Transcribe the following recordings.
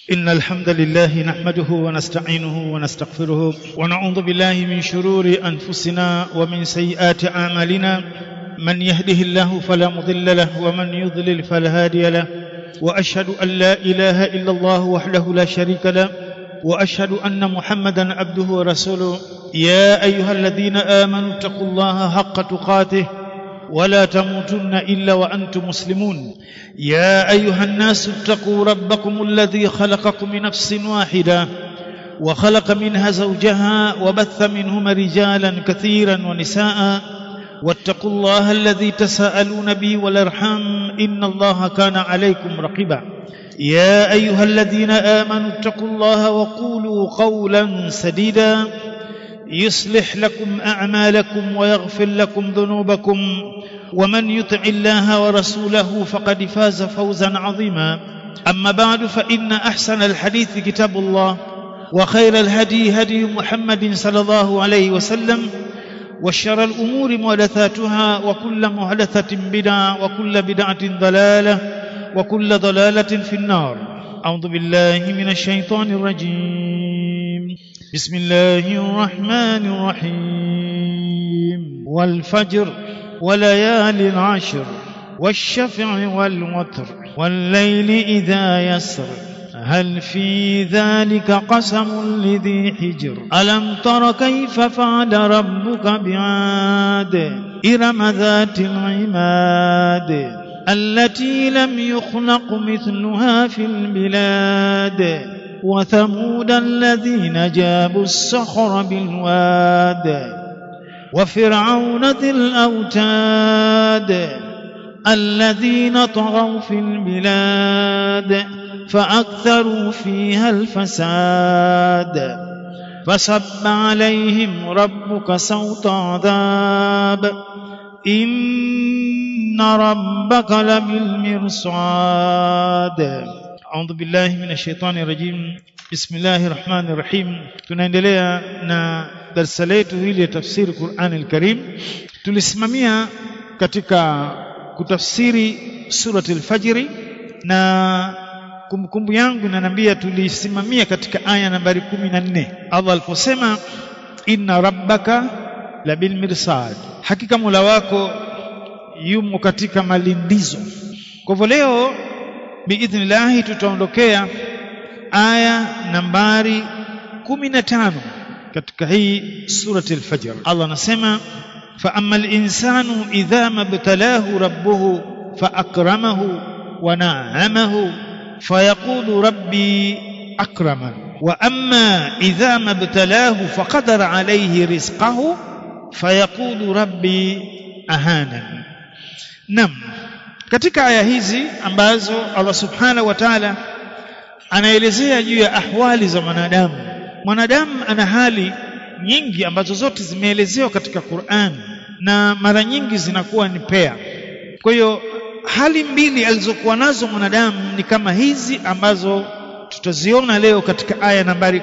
إن الحمد لله نحمده ونستعينه ونستغفره ونعوذ بالله من شرور أنفسنا ومن سيئات أعمالنا من يهده الله فلا مضل له ومن يضلل فلا هادي له وأشهد أن لا إله إلا الله وحده لا شريك له وأشهد أن محمدا عبده ورسوله يا أيها الذين آمنوا اتقوا الله حق تقاته ولا تموتن إلا وأنتم مسلمون يا أيها الناس اتقوا ربكم الذي خلقكم من نفس واحدة وخلق منها زوجها وبث منهما رجالا كثيرا ونساء واتقوا الله الذي تساءلون به والأرحام إن الله كان عليكم رقيبا يا أيها الذين آمنوا اتقوا الله وقولوا قولا سديدا يصلح لكم أعمالكم ويغفر لكم ذنوبكم ومن يطع الله ورسوله فقد فاز فوزا عظيما أما بعد فإن أحسن الحديث كتاب الله وخير الهدي هدي محمد صلى الله عليه وسلم وشر الأمور محدثاتها وكل محدثة بدعة وكل بدعة ضلالة وكل ضلالة في النار أعوذ بالله من الشيطان الرجيم بسم الله الرحمن الرحيم والفجر وليال عشر والشفع والوتر والليل إذا يسر هل في ذلك قسم لذي حجر ألم تر كيف فعل ربك بعاد إرم ذات العماد التي لم يخلق مثلها في البلاد وثمود الذين جابوا الصخر بالواد وفرعون ذي الأوتاد الذين طغوا في البلاد فأكثروا فيها الفساد فصب عليهم ربك سوط عذاب إن ربك لبالمرصاد أعوذ بالله من الشيطان الرجيم بسم الله الرحمن الرحيم tunaendelea na darasa letu hili ya tafsiri Qur'an al-Karim tulisimamia katika kutafsiri surati al-Fajr na kumbukumbu yangu inaniambia tulisimamia katika aya nambari 14 Allah aliposema inna rabbaka labil mirsad hakika Mola wako yumo katika malindizo kwa hivyo leo biidhnillah tutaondokea aya nambari 15 katika hii surati al-Fajr Allah anasema fa ammal insanu idha mabtalahu rabbuhu fa akramahu wa na'amahu fayaqulu rabbi akraman wa amma idha mabtalahu faqadara alayhi rizqahu fayaqulu rabbi ahanan nam katika aya hizi ambazo Allah subhanahu wa ta'ala anaelezea juu ya ahwali za mwanadamu ana hali nyingi ambazo zote zimeelezewa katika Qur'an na mara nyingi zinakuwa ni pair kwa hiyo hali mbili alizokuwa nazo mwanadamu ni kama hizi ambazo tutaziona leo katika aya nambari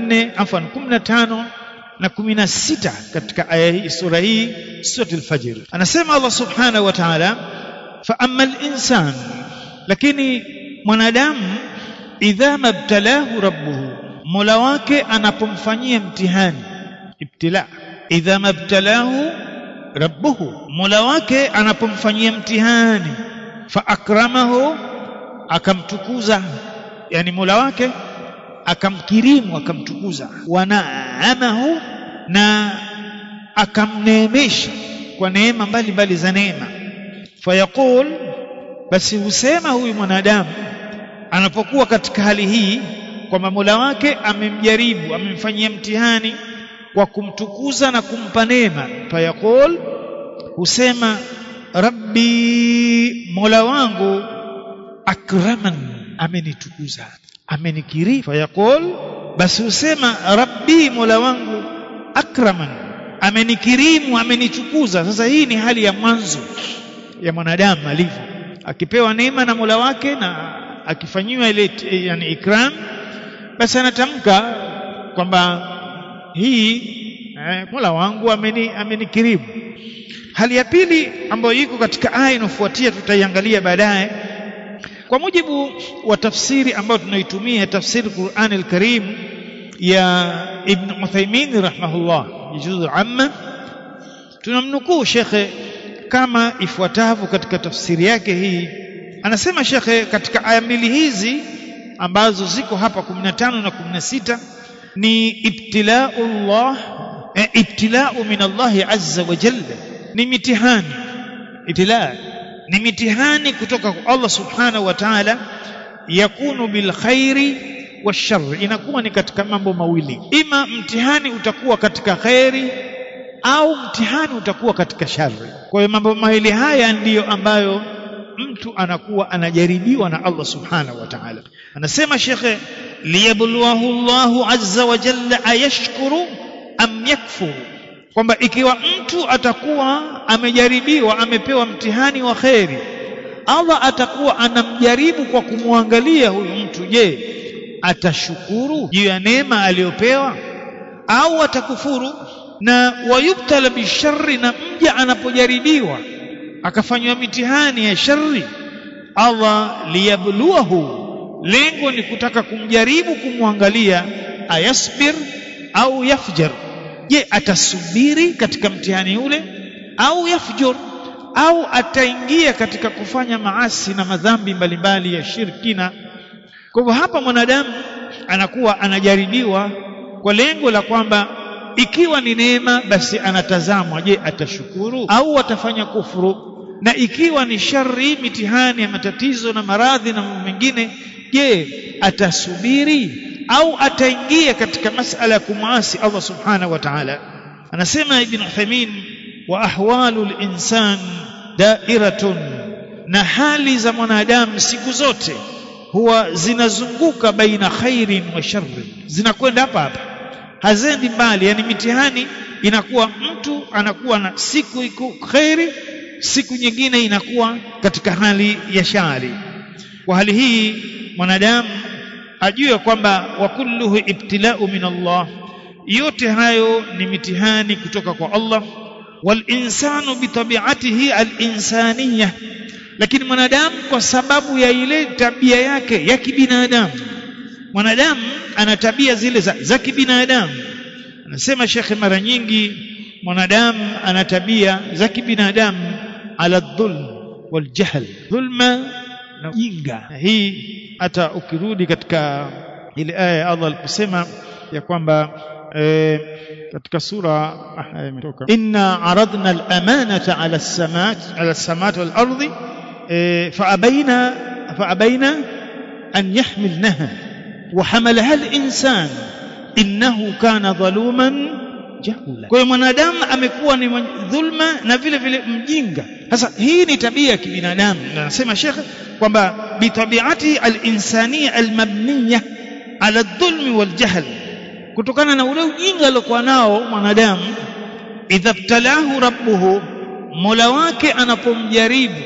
15 na 16 katika aya hii sura hii suratul Fajr anasema Allah subhanahu wa ta'ala fa ammal insan lakini mwanadamu idha mabtalahu rabbuhu Mola wake anapomfanyia mtihani ibtila idha mabtalahu rabbuhu Mola wake anapomfanyia mtihani fa akramahu akamtukuza yani Mola wake akamkirimu akamtukuza wa naamahu na akamneemesha kwa neema mbalimbali za neema fayaqul basi husema huyu mwanadamu anapokuwa katika hali hii kwamba Mola wake amemjaribu amemfanyia mtihani kwa kumtukuza na kumpa neema fayaqul husema rabbi Mola wangu akraman amenitukuza amenikiri fayaqul basi husema rabbi Mola wangu akraman amenikirimu amenitukuza sasa hii ni hali ya mwanzo ya mwanadamu alivyo akipewa neema na Mola wake na akifanyiwa ile yani ikram basi anatamka kwamba hii Mola wangu amenikirimu hali ya pili ambayo iko katika aya inofuatia tutaiangalia baadaye kwa mujibu wa tafsiri ambayo tunaitumia tafsiri Qur'an al-Karim ya Ibn Uthaymeen rahimahullah juz'u amma, tunamnukuu shekhe kama ifuatavyo katika tafsiri yake hii. Anasema shekhe katika aya mbili hizi ambazo ziko hapa 15 na 16 ni ibtila'u min Allah azza wa jalla, ni mitihani. Ibtila ni mitihani kutoka kwa Allah subhanahu wa ta'ala, yakunu bil khairi washar, inakuwa ni katika mambo mawili, ima mtihani utakuwa katika khairi au mtihani utakuwa katika shari. Kwa hiyo mambo mawili haya ndiyo ambayo mtu anakuwa anajaribiwa na Allah subhanahu wa ta'ala. Anasema shekhe, liyabluwahu Allahu azza wa jalla ayashkuru am yakfuru, kwamba ikiwa mtu atakuwa amejaribiwa, amepewa mtihani wa khairi, Allah atakuwa anamjaribu kwa kumwangalia huyu mtu, je, atashukuru juu ya neema aliyopewa au atakufuru. Na wayubtala bisharri, na mja anapojaribiwa akafanywa mitihani ya shari, Allah liyabluwahu, lengo ni kutaka kumjaribu, kumwangalia ayasbir au yafjar, je, atasubiri katika mtihani ule au yafjur, au ataingia katika kufanya maasi na madhambi mbalimbali ya shirkina. Kwa hivyo hapa mwanadamu anakuwa anajaribiwa kwa lengo la kwamba ikiwa ni neema basi anatazamwa, je, atashukuru au atafanya kufuru, na ikiwa ni shari, mitihani ya matatizo na maradhi na mambo mengine, je, atasubiri au ataingia katika masala ya kumwasi Allah subhanahu wa ta'ala. Anasema Ibn Uthaymeen, wa ahwalul insan dairatun, na hali za mwanadamu siku zote huwa zinazunguka baina khairin wa sharri, zinakwenda hapa hapa, hazendi mbali. Yani mitihani inakuwa mtu anakuwa na siku iko khairi, siku nyingine inakuwa katika hali ya shari. Kwa hali hii mwanadamu ajue kwamba wa kulluhu ibtila'u min Allah, yote hayo ni mitihani kutoka kwa Allah. Wal insanu bitabi'atihi al-insaniyah, lakini mwanadamu kwa sababu ya ile tabia yake ya kibinadamu, mwanadamu ana tabia zile za kibinadamu. Anasema shekhe, mara nyingi mwanadamu ana tabia za kibinadamu, ala dhulm wal jahl, dhulma na ujinga. Hii hata ukirudi katika ile aya ya Allah aliposema ya kwamba katika sura imetoka, inna aradna al-amanata ala as-samawati wal ardi faabaina an yahmilnaha wa hamalaha al-insan innahu kana dhaluman jahula. Kwa hiyo mwanadamu amekuwa ni dhulma na vile vile mjinga. Sasa hii ni tabia ya kibinadamu, na anasema shekhe kwamba bitabiati al-insaniya al-mabniya ala dhulmi wal jahl, kutokana na ule ujinga aliokuwa nao mwanadamu. Idha btalahu rabbuhu, mola wake anapomjaribu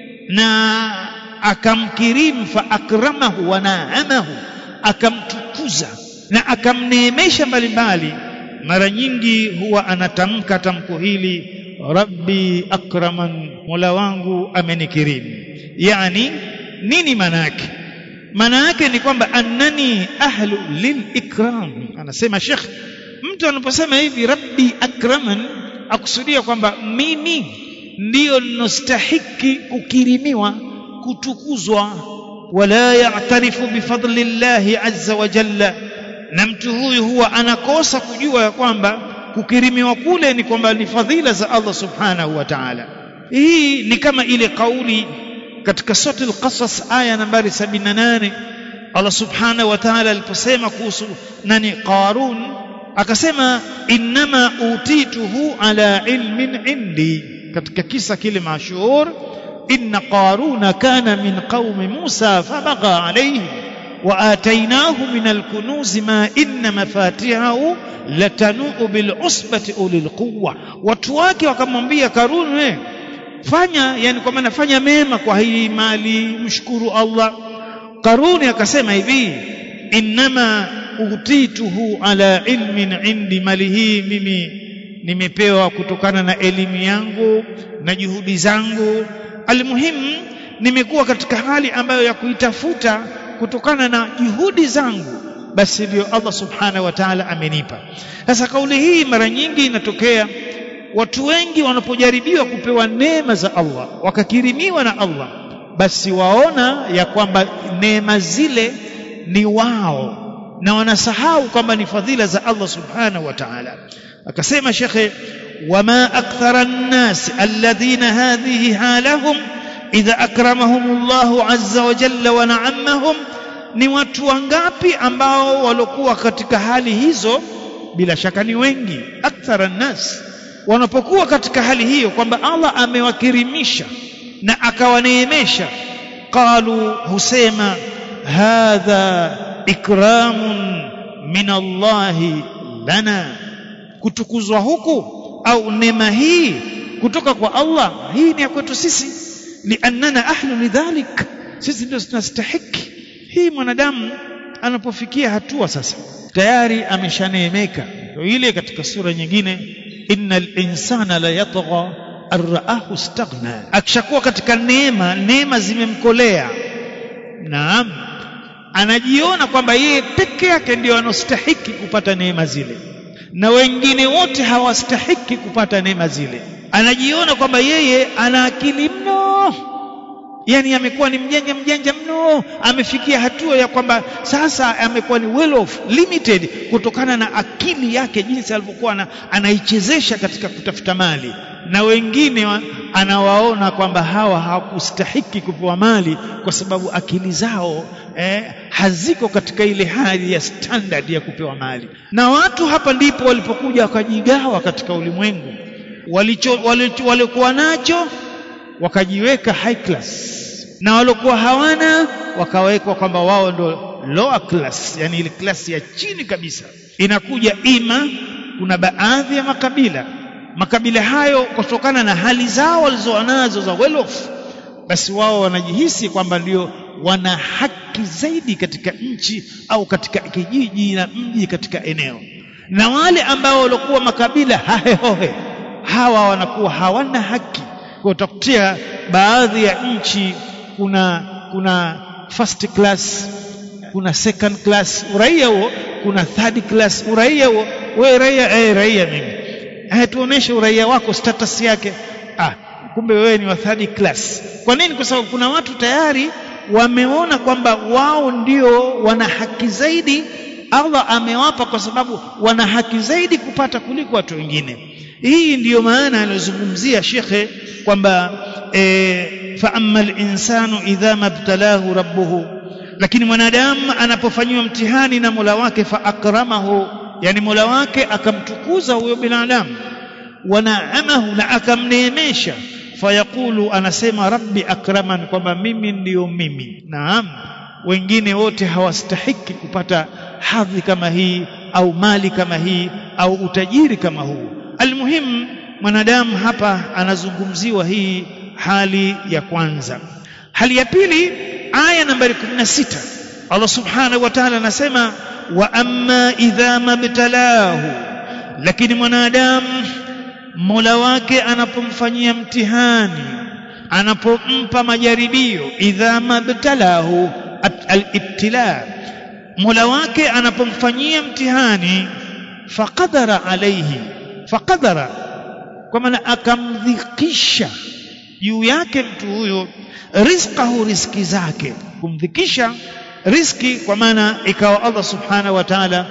na akamkirimu, fa akramahu wa naamahu, akamtukuza na akamneemesha mbalimbali, mara nyingi huwa anatamka tamko hili, rabbi akraman, mola wangu amenikirimu. Yani nini maana yake? Maana yake ni kwamba annani ahlu lilikram. Anasema Sheikh, mtu anaposema hivi rabbi akraman, akusudia kwamba mimi ndiyo ninastahiki kukirimiwa, kutukuzwa. Wala ya'tarifu bifadli llahi azza wa jalla, na mtu huyu huwa anakosa kujua ya kwamba kukirimiwa kule ni kwamba ni fadhila za Allah subhanahu wa ta'ala. Hii ni kama ile kauli katika sura al-Qasas aya nambari 78, Allah subhanahu wa ta'ala aliposema kuhusu nani Qarun, akasema innama utituhu ala ilmin indi, katika kisa kile mashhur, inna Qaruna kana min qaumi Musa fabagha alayhi wa atainahu min al-kunuz ma inna mafatihahu latanu bil usbati ulil quwwa. Watu wake wakamwambia Karun, wewe fanya, yani kwa maana fanya mema kwa hii mali, mshukuru Allah. Karuni akasema hivi, innama utituhu ala ilmin indi, mali hii mimi nimepewa kutokana na elimu yangu na juhudi zangu. Almuhimu nimekuwa katika hali ambayo ya kuitafuta kutokana na juhudi zangu, basi ndio Allah subhanahu wa ta'ala amenipa. Sasa kauli hii mara nyingi inatokea watu wengi wanapojaribiwa kupewa neema za Allah, wakakirimiwa na Allah, basi waona ya kwamba neema zile ni wao, na wanasahau kwamba ni fadhila za Allah subhanahu wa ta'ala. Akasema shekhe, wama akthara an-nas alladhina hadhihi halahum idha akramahumullahu azza wa jalla wa na'amahum, ni watu wangapi ambao walokuwa katika hali hizo? Bila shaka ni wengi. Akthara an-nas, wanapokuwa katika hali hiyo kwamba Allah amewakirimisha na akawaneemesha, qalu, husema hadha ikramun min Allahi lana, kutukuzwa huku au neema hii kutoka kwa Allah, hii ni ya kwetu sisi, liannana ahlu lidhalik, sisi ndio tunastahiki hii. Mwanadamu anapofikia hatua sasa tayari ameshaneemeka, ndio ile katika sura nyingine, innal insana la yatgha arraahu istaghna, akishakuwa katika neema zimemkolea, naam, anajiona kwamba yeye peke yake ndio anastahiki kupata neema zile na wengine wote hawastahiki kupata neema zile. Anajiona kwamba yeye ana akili mno, yani amekuwa ni mjanja mno, amefikia hatua ya kwamba sasa amekuwa ni well off limited kutokana na akili yake jinsi alivyokuwa anaichezesha katika kutafuta mali, na wengine anawaona kwamba hawa hawakustahiki kupewa mali kwa sababu akili zao haziko katika ile hali ya standard ya kupewa mali. Na watu hapa ndipo walipokuja wakajigawa katika ulimwengu, walikuwa nacho wakajiweka high class, na walikuwa hawana wakawekwa kwamba wao ndo lower class, yani ile class ya chini kabisa. Inakuja ima kuna baadhi ya makabila hayo kutokana na hali zao walizonazo za well off, basi wao wanajihisi kwamba ndio wana haki zaidi katika nchi au katika kijiji na mji katika eneo, na wale ambao walikuwa makabila hahehohe hawa wanakuwa hawana haki. Kwa utakutia baadhi ya nchi kuna first class, kuna second class uraia huo, kuna third class uraia huo. Wewe raia mimi, tuoneshe uraia wako, status yake. Kumbe wewe ni wa third class. Kwa nini? Kwa sababu kuna watu tayari wameona kwamba wao ndio wana haki zaidi, Allah amewapa kwa sababu wana haki zaidi kupata kuliko watu wengine. Hii ndiyo maana anazungumzia shekhe kwamba fa amma al-insanu idha mabtalahu rabbuhu, lakini mwanadamu anapofanywa mtihani na Mola wake, fa akramahu, yani Mola wake akamtukuza huyo binadamu, wa naamahu, na akamneemesha, fayaqulu, anasema rabbi akraman, kwamba mimi ndiyo mimi. Naam, wengine wote hawastahiki kupata hadhi kama hii au mali kama hii au utajiri kama huu. Almuhim, mwanadamu hapa anazungumziwa hii hali ya kwanza. Hali ya pili, aya nambari 16, Allah subhanahu wa ta'ala anasema wa amma idha mabtalahu, lakini mwanadamu Mola wake anapomfanyia mtihani, anapompa majaribio, idha mabtalahu al-ibtila, Mola wake anapomfanyia mtihani, faqadara alayhi, faqadara kwa maana akamdhikisha juu yake mtu huyo, rizqahu, riziki zake, kumdhikisha riziki, kwa maana ikawa Allah subhanahu wa ta'ala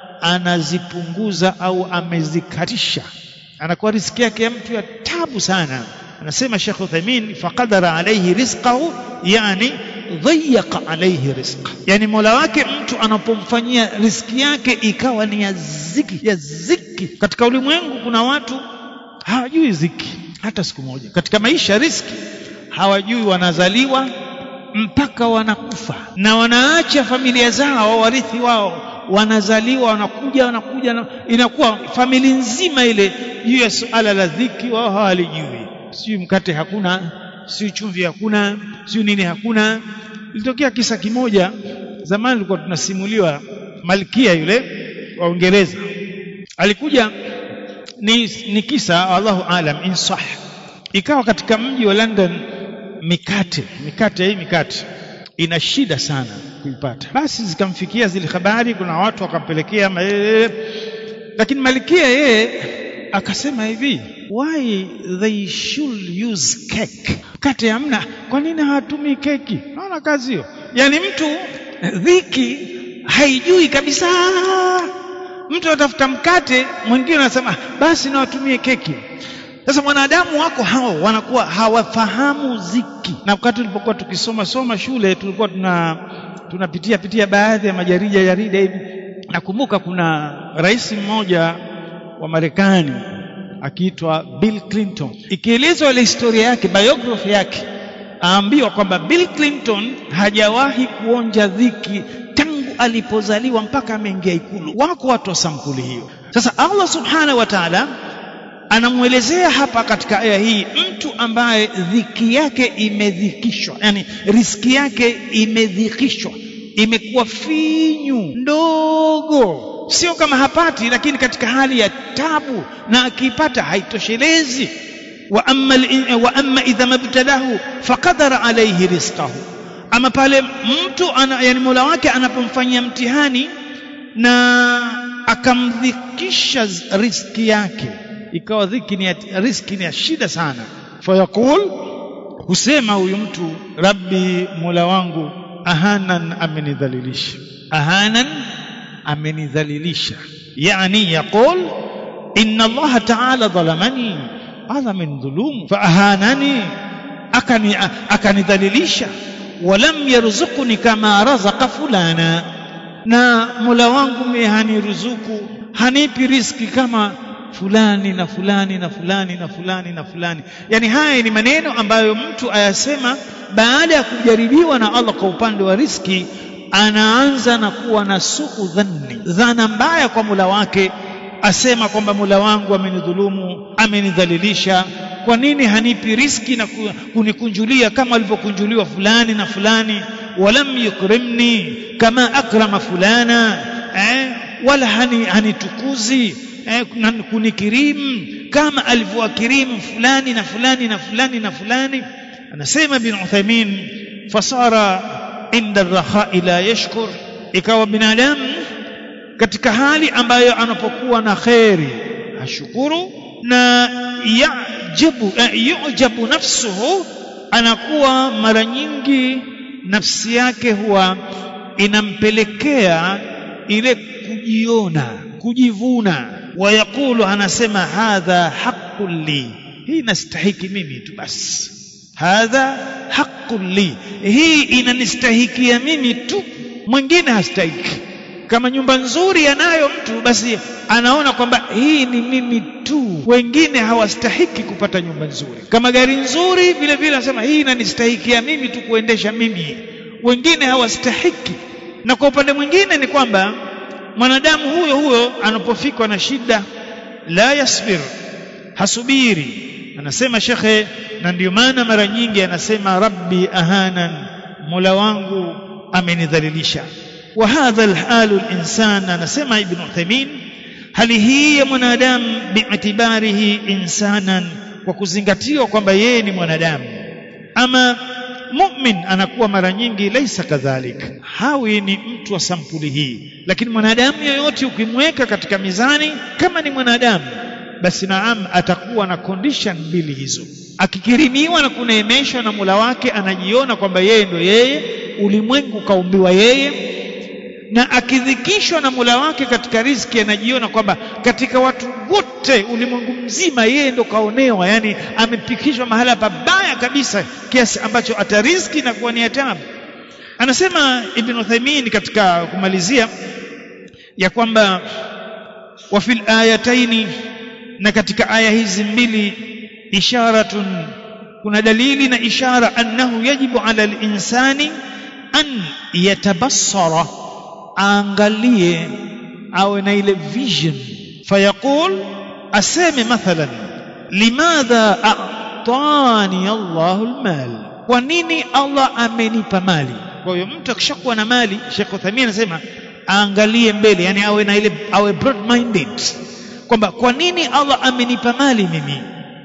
anazipunguza au amezikatisha, anakuwa riziki yake ya mtu ya tabu sana. Anasema Sheikh Uthaymeen, faqadara alayhi rizqahu, yani dhayaqa alayhi rizqa, yani Mola wake mtu anapomfanyia riziki yake ikawa ni ya ziki. Katika ulimwengu kuna watu hawajui ziki hata siku moja katika maisha. Riziki hawajui, wanazaliwa mpaka wanakufa, na wanaacha familia zao, warithi wao wanazaliwa, wanakuja inakuwa familia nzima ile juu ya suala la dhiki wao hawalijui. Si mkate hakuna, si chumvi hakuna, si nini hakuna. Ilitokea kisa kimoja zamani, tulikuwa tunasimuliwa, malkia yule wa Uingereza alikuja, ni kisa Allahu alam insah. Ikawa katika mji wa London mikate ina shida sana kuipata. Basi zikamfikia zile habari, kuna watu wakampelekea, lakini Malikia yeye akasema hivi, why they should use cake? Mkate hamna, kwa nini hawatumii keki? Naona kazi hiyo. Yani mtu dhiki haijui kabisa, mtu atafuta mkate, mwingine anasema basi na watumie keki. Sasa mwanadamu wako hao wanakuwa hawafahamu ziki. Na wakati tulipokuwa tukisoma shule, tulikuwa tunapitia baadhi ya jarida hivi. Nakumbuka kuna rais mmoja wa Marekani akiitwa Bill Clinton. Ikielezwa ile historia yake, biography yake, aambiwa kwamba Bill Clinton hajawahi kuonja dhiki tangu alipozaliwa mpaka ameingia Ikulu. Wako watu wa sampuli hiyo. Sasa Allah subhanahu wa ta'ala anamuelezea hapa katika aya hii mtu ambaye dhiki yake imedhikishwa, yani riski yake imedhikishwa, imekuwa finyu ndogo, sio kama hapati, lakini katika hali ya tabu, na akipata haitoshelezi. wa amma idha mabtalahu faqadara alayhi rizqahu, ama pale mtu yani Mola wake anapomfanyia mtihani na akamdhikisha riziki yake, ikawa riziki ni ya shida sana, fayaqul, husema huyu mtu, rabbi, Mola wangu, ahanan, amenidhalilisha. Yani yaqul inna Allah ta'ala dhalamani, hadha min dhulum, fa ahanani, akanidhalilisha, walam yarzuqni kama razaqa fulana, na Mola wangu mimi haniruzuku, hanipi riziki kama fulani na fulani na fulani na fulani na fulani. Yani haya ni maneno ambayo mtu ayasema baada ya kujaribiwa na Allah kwa upande wa riziki, anaanza na kuwa na suu dhana mbaya kwa Mola wake, asema kwamba Mola wangu amenidhulumu, amenidhalilisha, kwa nini hanipi riziki na kunikunjulia kama alivyokunjuliwa fulani na fulani, walam yukrimni kama akrama fulana, wala hanitukuzi kunikirimu kama alivyowakirimu fulani na fulani na fulani na fulani. Anasema Ibn Uthaymeen, fasara inda ar-rakhai la yashkur, ikawa binadamu katika hali ambayo anapokuwa na khairi ashukuru, na yujabu nafsuhu, anakuwa mara nyingi nafsi yake huwa inampelekea ile kujivuna, wayakulu, anasema hadha haqqun li, hii nastahiki mimi tu basi, hadha haqqun li, hii inanistahikia mimi tu, mwingine hastahiki. Kama nyumba nzuri anayo mtu, basi anaona kwamba hii ni mimi tu, wengine hawastahiki kupata nyumba nzuri. Kama gari nzuri vile vile anasema hii inanistahikia mimi tu kuendesha mimi, wengine hawastahiki. Na kwa upande mwingine ni kwamba mwanadamu huyo anapofikwa na shida, la yasbir, hasubiri. Anasema shekhe, na ndio maana mara nyingi anasema rabbi ahanan, Mola wangu amenidhalilisha. Wa hadha alhalu alinsan, anasema Ibn Uthaymeen, hali hii ya mwanadamu bi'tibarihi insanan, kwa kuzingatiwa kwamba yeye ni mwanadamu. Ama mu'min anakuwa mara nyingi laisa kadhalik, hawi ni mtu wa sampuli hii. Lakini mwanadamu yoyote ukimweka katika mizani kama ni mwanadamu, basi naam, atakuwa na condition mbili hizo. Akikirimiwa na kuneemeshwa na Mola wake, anajiona kwamba yeye ndo yeye, ulimwengu kaumbiwa yeye, na akidhikishwa na Mola wake katika riziki, anajiona kwamba katika watu wote ulimwengu mzima yeye ndo kaonewa, yani amepikishwa mahala pabaya kabisa, kiasi ambacho hata riziki na kuwa ni atabu. Anasema Ibn Uthaymeen katika kumalizia ya kwamba wa fil ayataini, na katika aya hizi mbili, isharatun, kuna dalili na ishara, annahu yajibu ala al-insani an yatabassara, aangalie, awe na ile vision, fayaqul, aseme mathalan, limadha a'tani Allahu al-mal, kwa nini Allah amenipa mali? Kwa hiyo mtu akishakuwa na mali, Sheikh Uthaymeen anasema aangalie mbele, yani awe na ile, awe broad minded, kwamba kwa nini Allah amenipa mali mimi,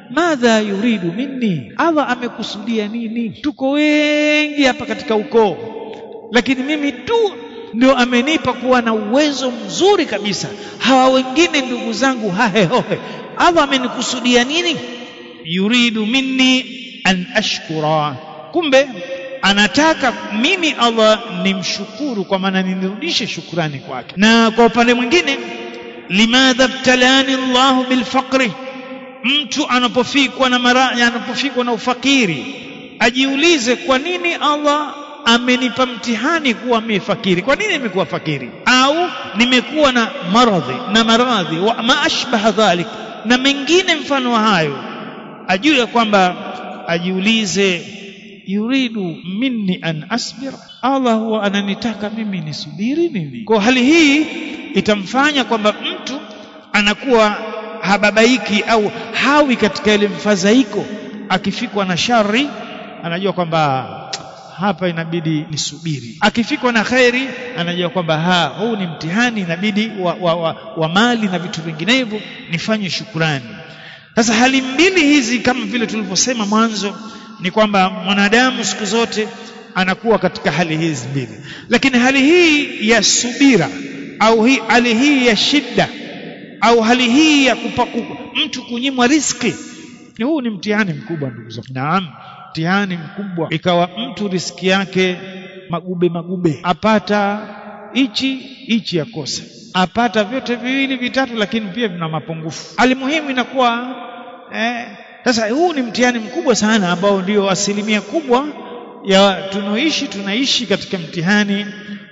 madha yuridu minni, Allah amekusudia nini? Tuko wengi hapa katika ukoo, lakini mimi tu ndio amenipa kuwa na uwezo mzuri kabisa, hawa wengine ndugu zangu hahehohe. Allah amenikusudia nini? Yuridu minni an ashkura, kumbe anataka mimi Allah nimshukuru, kwa maana nirudishe shukrani kwake. Na kwa upande mwingine, limadha ibtalani Allahu bilfaqri, mtu anapofikwa na ufakiri ajiulize, kwa nini Allah amenipa mtihani kuwa mimi fakiri? Kwa nini nimekuwa fakiri? Au nimekuwa na maradhi wa ma ashbaha dhalik, na mengine mfano wa hayo. Ajue kwamba ajiulize, yuridu minni an asbir, Allah huwa ananitaka mimi nisubiri nini? Kwa hali hii itamfanya kwamba mtu anakuwa hababaiki au hawi katika ile mfadhaiko. Akifikwa na shari anajua kwamba hapa inabidi nisubiri, akifikwa na khairi anajua kwamba huu ni mtihani, inabidi wa mali na vitu vinginevyo nifanye shukrani. Sasa hali mbili hizi kama vile tulivyosema mwanzo ni kwamba mwanadamu siku zote anakuwa katika hali hizi mbili, lakini hali hii ya subira au hali hii ya shida au hali hii ya mtu kunyimwa riziki, huu ni mtihani mkubwa ndugu zangu. Naam, mtihani mkubwa. Ikawa mtu riziki yake magube, apata hichi yakosa, apata vyote viwili vitatu, lakini pia vina mapungufu. Alimuhimu inakuwa sasa huu ni mtihani mkubwa sana, ambao ndio asilimia kubwa ya tunaishi katika mtihani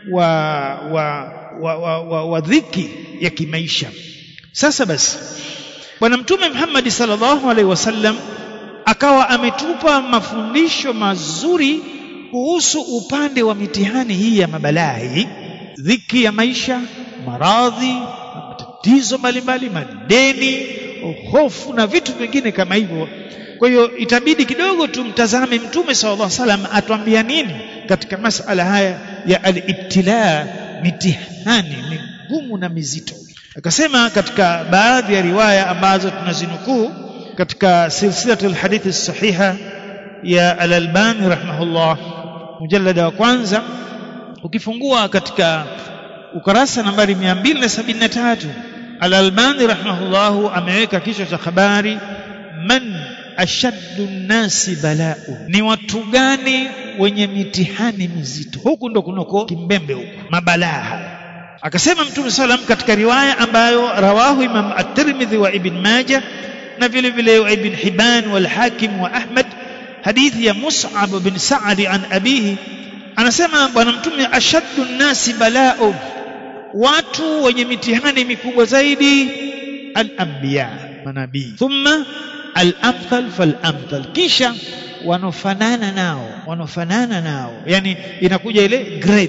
wa dhiki ya kimaisha. Sasa basi, Bwana Mtume Muhammad sallallahu alaihi wasallam akawa ametupa mafundisho mazuri kuhusu upande wa mitihani hii ya mabalaa hii, dhiki ya maisha, maradhi, matatizo mbalimbali, madeni, hofu na vitu vingine kama hivyo. Kwa hiyo itabidi kidogo tumtazame Mtume sallallahu alaihi wasallam atuambia nini katika masala haya ya al-ibtila, mitihani migumu na mizito. Akasema katika baadhi ya riwaya ambazo tunazinukuu katika silsilatul hadithi sahiha ya Al-Albani rahimahullah, mujallada wa kwanza, ukifungua katika ukurasa nambari 273, Al-Albani rahimahullah ameweka kichwa cha habari, man ashaddu nasi bala'u, ni watu gani wenye mitihani mizito? Huku ndo kunako kimbembe huku mabalaa. Akasema Mtume sallam katika riwaya ambayo rawahu Imam At-Tirmidhi wa Ibn Majah na vile vile Ibn Hibban wal Hakim wa Ahmad, hadithi ya Mus'ab bin Sa'd an abihi, anasema Bwana Mtume, ashaddu nasi bala'u, watu wenye mitihani mikubwa zaidi, al-anbiya, manabii, thumma al-amthal fal-amthal, kisha wanofanana nao, yani inakuja ile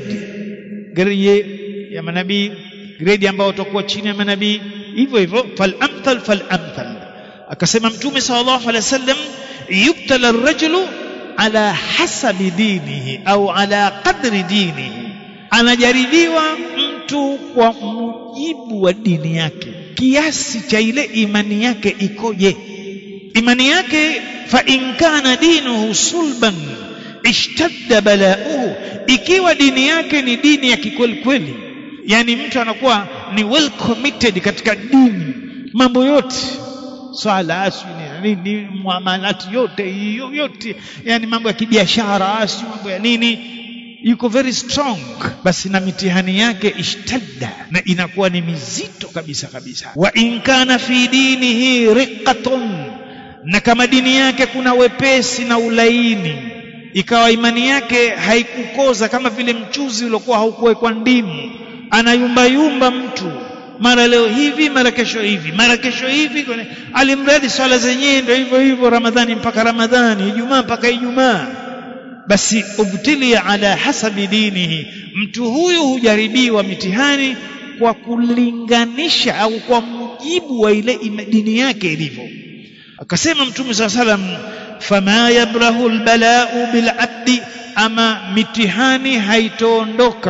grade ya manabii, grade ambao utakuwa chini ya manabii, hivyo fal-amthal. Akasema Mtume sallallahu alaihi wasallam, yubtala ar-rajulu ala hasabi dinihi au ala qadri dinihi, anajaribiwa mtu kwa mujibu wa dini yake, kiasi cha ile imani yake ikoje. Imani yake, fa in kana dinuhu sulban ishtadda bala'uhu, ikiwa dini yake ni dini ya kikweli kweli, yani mtu anakuwa ni well committed katika dini, mambo yote, swala, nini, muamalati yote, yani mambo ya kibiashara, mambo ya nini, yuko very strong, basi na mitihani yake ishtadda, na inakuwa ni mizito kabisa. Wa in kana fi dinihi riqatun, na kama dini yake kuna wepesi na ulaini, ikawa imani yake haikukoza kama vile mchuzi uliokuwa haukuwekwa ndimu, anayumba mtu, mara leo hivi, mara kesho hivi, alimradi swala zenyewe ndio hivyo, Ramadhani mpaka Ramadhani, Ijumaa mpaka Ijumaa. Basi ubtilia ala hasabi dinihi, mtu huyu hujaribiwa mitihani kwa kulinganisha au kwa mujibu wa ile dini yake ilivyo. Akasema Mtume sallallahu alaihi wasallam, fama yabrahu albala'u bil'abdi, ama mitihani haitoondoka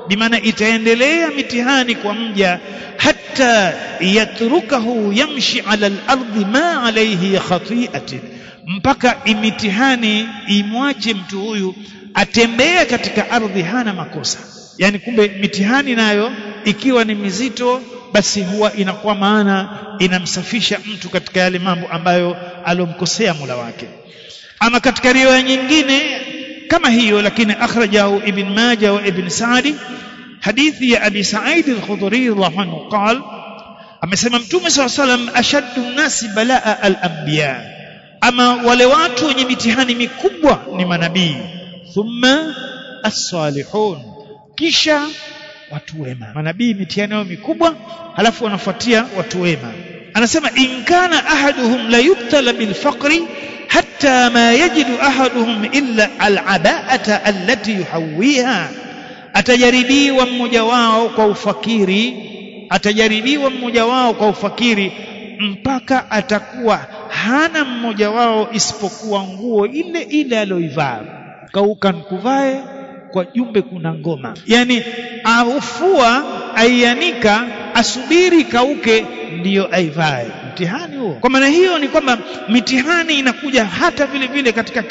bimaana itaendelea mitihani kwa mja hatta yatrukahu yamshi ala al-ardi ma alayhi khati'atin, mpaka imitihani imwache mtu huyu atembea katika ardhi hana makosa. Yani kumbe mitihani nayo ikiwa ni mizito, basi huwa inakuwa maana inamsafisha mtu katika yale mambo ambayo alomkosea Mola wake. Ama katika riwaya nyingine kama hiyo, lakini akhrajahu Ibn Majah wa Ibn Sa'di, hadithi ya Abi Sa'id al-Khudri radhiallahu anhu qala, amesema Mtume sallallahu alayhi wasallam, ashaddu nasi balaa al-anbiya, ama wale watu wenye mitihani mikubwa ni manabii, thumma as-salihun, kisha watu wema. Manabii mitihani yao mikubwa, halafu wanafuatia watu wema. Anasema in kana ahaduhum la yubtala bil faqri hatta ma yajidu ahaduhum illa al-aba'ata allati yuhawiha, atajaribiwa mmoja wao kwa ufakiri, atajaribiwa mmoja wao kwa ufakiri mpaka atakuwa hana mmoja wao isipokuwa nguo ile ile aliyoivaa. Kauka nkuvae kwa jumbe kuna ngoma, yani aufua aianika asubiri kauke ndiyo aivae. Mtihani huo. Kwa maana hiyo ni kwamba mitihani inakuja hata vile vile katika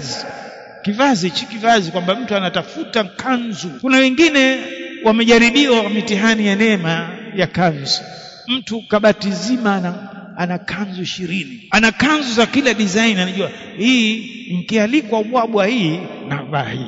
kivazi kwamba mtu anatafuta kanzu. Kuna wengine wamejaribiwa mitihani ya neema ya kanzu. Mtu kabati zima ana kanzu 20, ana kanzu za kila design, anajua hii mkialikwa ubwabwa hii navaa hii,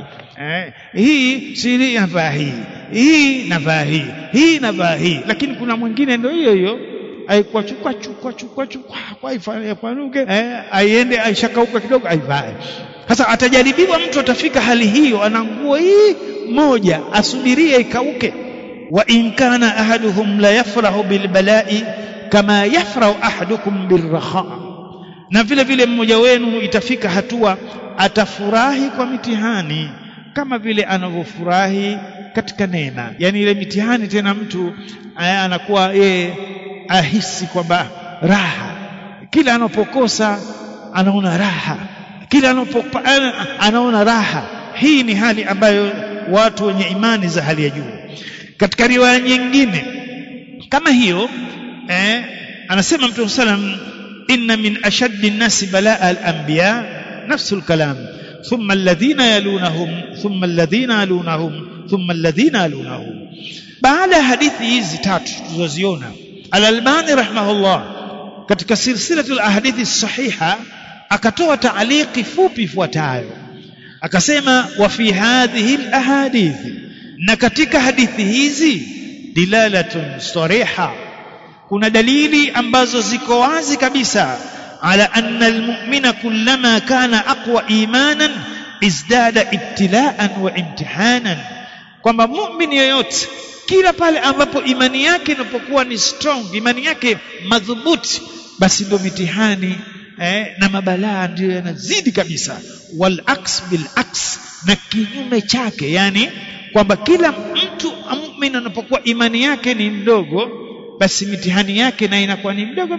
hii siri navaa hii navaa hii navaa hii. Lakini kuna mwingine ndio hiyo aikuwa chukua kwa ifanuke aiende aishakauka kidogo aivae. Sasa atajaribiwa mtu, atafika hali hiyo, ana nguo hii moja asubirie ikauke. Wa in kana ahaduhum la yafrahu bil bala'i kama yafrahu ahadukum bil raha, na vile vile mmoja wenu itafika hatua atafurahi kwa mitihani kama vile anavyofurahi katika neema. Yani ile mitihani tena mtu anakuwa ahisi kwamba raha, kila anapokosa anaona raha, kila anaona raha. Hii ni hali ambayo watu wenye imani za hali ya juu. Katika riwaya nyingine kama hiyo anasema Mtume sallam, inna min ashaddi an-nasi balaa al-anbiya nafsul kalam thumma alladhina yalunahum thumma alladhina yalunahum thumma alladhina yalunahum. Baada ya hadithi hizi tatu tulizoziona, Al-Albani rahimahullah katika silsilatul ahadithi sahiha akatoa taaliki fupi ifuatayo, akasema wa fi hadhihi al-ahadithi, na katika hadithi hizi dilalatun sariha, kuna dalili ambazo ziko wazi kabisa, ala anna almu'mina kullama kana aqwa imanan izdada ibtilaan wa imtihanan, kwamba muumini yoyote kila pale ambapo imani yake inapokuwa ni strong, imani yake madhubuti, basi ndio mitihani na mabalaa ndio yanazidi kabisa. Wal aks bil aks, na kinyume chake, yani kwamba kila mtu muumini anapokuwa imani yake ni ndogo, basi mitihani yake na inakuwa ni mdogo,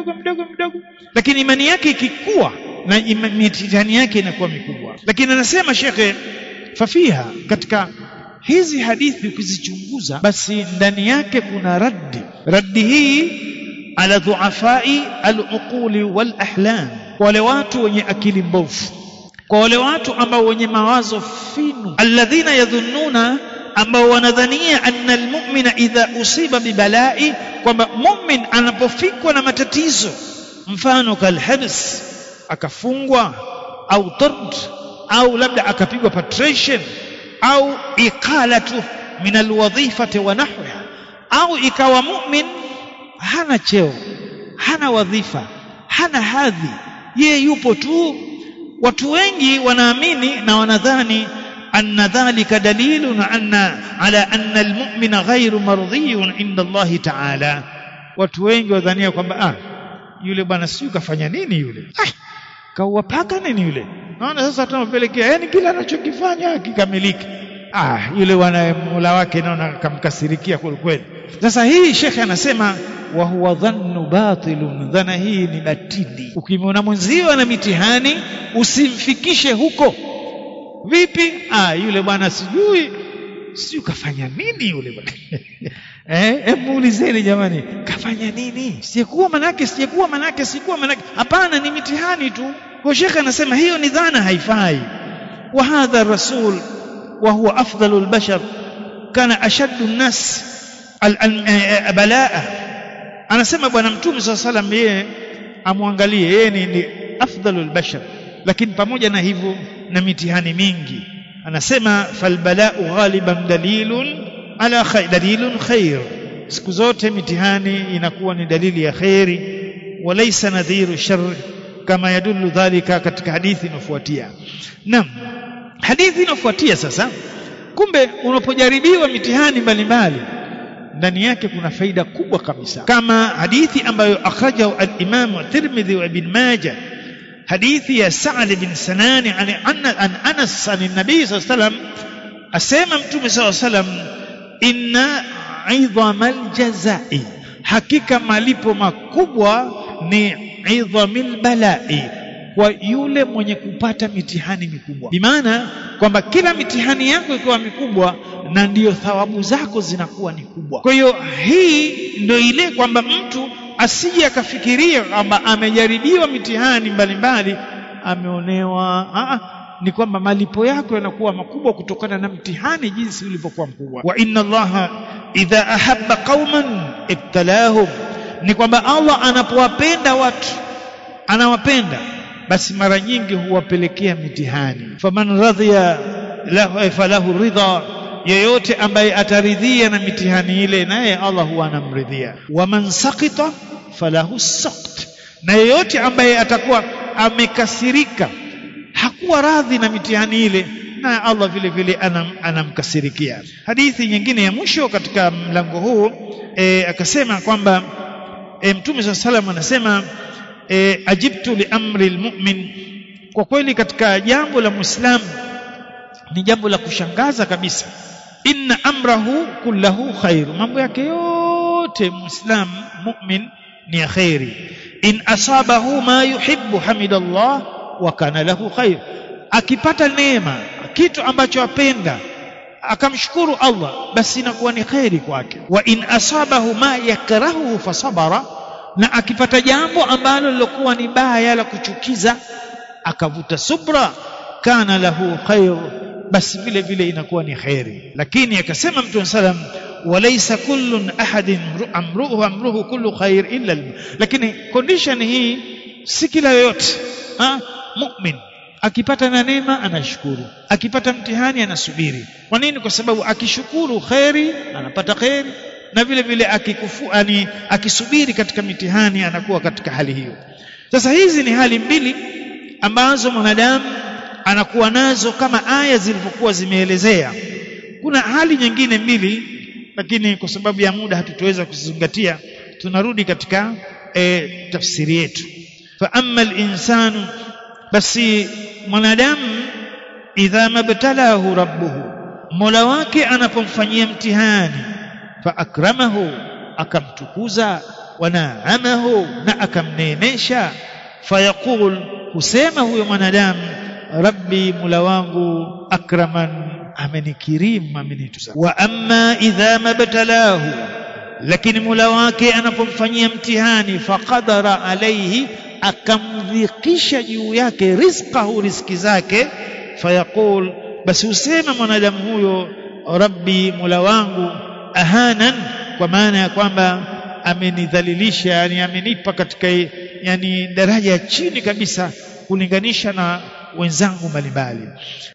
lakini imani yake ikikua na mitihani yake inakuwa mikubwa. Lakini anasema shekhe, fafiha, katika hizi hadithi ukizichunguza, basi ndani yake kuna raddi hii ala dhuafai al-uquli wal ahlam, kwa wale watu wenye akili mbovu, kwa wale watu ambao wenye mawazo finu, alladhina yadhunnuna, ambao wanadhania anna almu'mina idha usiba bibalai, kwamba mu'min anapofikwa na matatizo, mfano kalhabs, akafungwa, au tard, au labda akapigwa patrician, au iqalatu min alwadhifati wa nahwiha, au ikawa mu'min hana cheo, hana wadhifa, hana hadhi, yeye yupo tu. Watu wengi wanaamini na wanadhani anna dhalika dalilun ala anna almu'mina ghayru mardhiyun inda Allah ta'ala. Watu wengi wadhania kwamba yule bwana sio kafanya nini, yule kauwapaka nini yule, naona sasa tunampelekea, yani kila anachokifanya akikamiliki, yule wana Mola wake naona kamkasirikia kweli. Sasa hii shekhe anasema wa huwa dhannu batilun, dhana hii ni batili. Ukimwona mwenzio ana mitihani usimfikishe huko. Vipi? Yule bwana sijui sio kafanya nini yule bwana hebu ulizeni jamani, kafanya nini? Sikuwa manake hapana, ni mitihani tu. Kwa shekhe anasema hiyo ni dhana, haifai. Wa hadha rasul wa huwa afdalul bashar kana ashaddu an-nas balaa. Anasema bwana mtume sallallahu alayhi wasallam, yeye amwangalie, yeye ni afdalul bashar, lakini pamoja na hivyo na mitihani mingi. Anasema falbala'u ghaliban dalilun khair, siku zote mitihani inakuwa ni dalili ya khairi, walaysa nadhiru shar kama yadullu dhalika, katika hadithi inafuatia. Naam, hadithi inafuatia sasa, kumbe unapojaribiwa mitihani mbalimbali ndani yake kuna faida kubwa kabisa, kama hadithi ambayo akhrajahu al-Imam Tirmidhi wa Ibn Majah, hadithi ya Sa'd bin Sanan an Anas an-Nabi sallallahu alayhi wasallam, asema mtume sallallahu alayhi wasallam, inna 'idhamal jazai, hakika malipo makubwa ni 'idhamil balai, kwa yule mwenye kupata mitihani mikubwa. Bimaana kwamba kila mitihani yako ikiwa mikubwa na ndiyo thawabu zako zinakuwa ni kubwa. Kwa hiyo hii ndio ile kwamba mtu asije akafikiria kwamba amejaribiwa mitihani mbalimbali ameonewa. Ni kwamba malipo yako yanakuwa makubwa kutokana na mtihani jinsi ulivyokuwa mkubwa. Wa inna Allaha idha ahabba qauman ibtalahum, ni kwamba Allah anapowapenda watu, anawapenda, basi mara nyingi huwapelekea mitihani. Faman radhiya falahu ridha, yeyote ambaye ataridhia na mitihani ile, naye Allah huwa anamridhia. Waman saqita falahu saqt, na yeyote ambaye atakuwa amekasirika, hakuwa radhi na mitihani ile, na Allah vile vile anamkasirikia. Hadithi nyingine ya mwisho katika mlango huu akasema kwamba Mtume sallallahu anasema ajibtu li amri almu'min, kwa kweli katika jambo la Muislamu ni jambo la kushangaza kabisa. Inna amrahu kullahu khair, mambo yake yote Muislamu mu'min ni khairi. In asabahu ma yuhibbu hamidallah wa kana lahu khair, akipata neema, kitu ambacho apenda, akamshukuru Allah, basi inakuwa ni khairi kwake. Wa in asabahu ma yakrahu fasabara, na akipata jambo ambalo lilokuwa ni baya la kuchukiza, akavuta subra, kana lahu khair, basi vile vile inakuwa ni khairi. Lakini akasema Mtume sallam, walaysa kullun ahadin amruhu kullu khair illa lakini condition hii si kila yoyote. Mu'min akipata na neema anashukuru, akipata mtihani anasubiri. Kwa nini? Kwa sababu akishukuru khairi anapata khairi, na vile vile akisubiri katika mitihani anakuwa katika hali hiyo. Sasa hizi ni hali mbili ambazo mwanadamu anakuwa nazo kama aya zilivyokuwa zimeelezea. Kuna hali nyingine mbili, lakini kwa sababu ya muda hatutaweza kuzizingatia, tunarudi katika tafsiri yetu. Fa amma al-insanu, basi mwanadamu, idha mabtalahu rabbuhu, mola wake anapomfanyia mtihani, fa akramahu, akamtukuza, wa naamahu, na akamneemesha, fayaqul, husema huyo mwanadamu, rabbi, mola wangu, akraman, amenikirim, amenituza. Wa amma idha mabtalahu, lakini mola wake anapomfanyia mtihani, faqadara alayhi, akamdhikisha juu yake, rizqahu, riziki zake, fayaqul, basi husema mwanadamu huyo, rabbi, mola wangu, ahanan, kwa maana ya kwamba amenidhalilisha, yani amenipa katika yani daraja ya chini kabisa kulinganisha na wenzangu mbalimbali.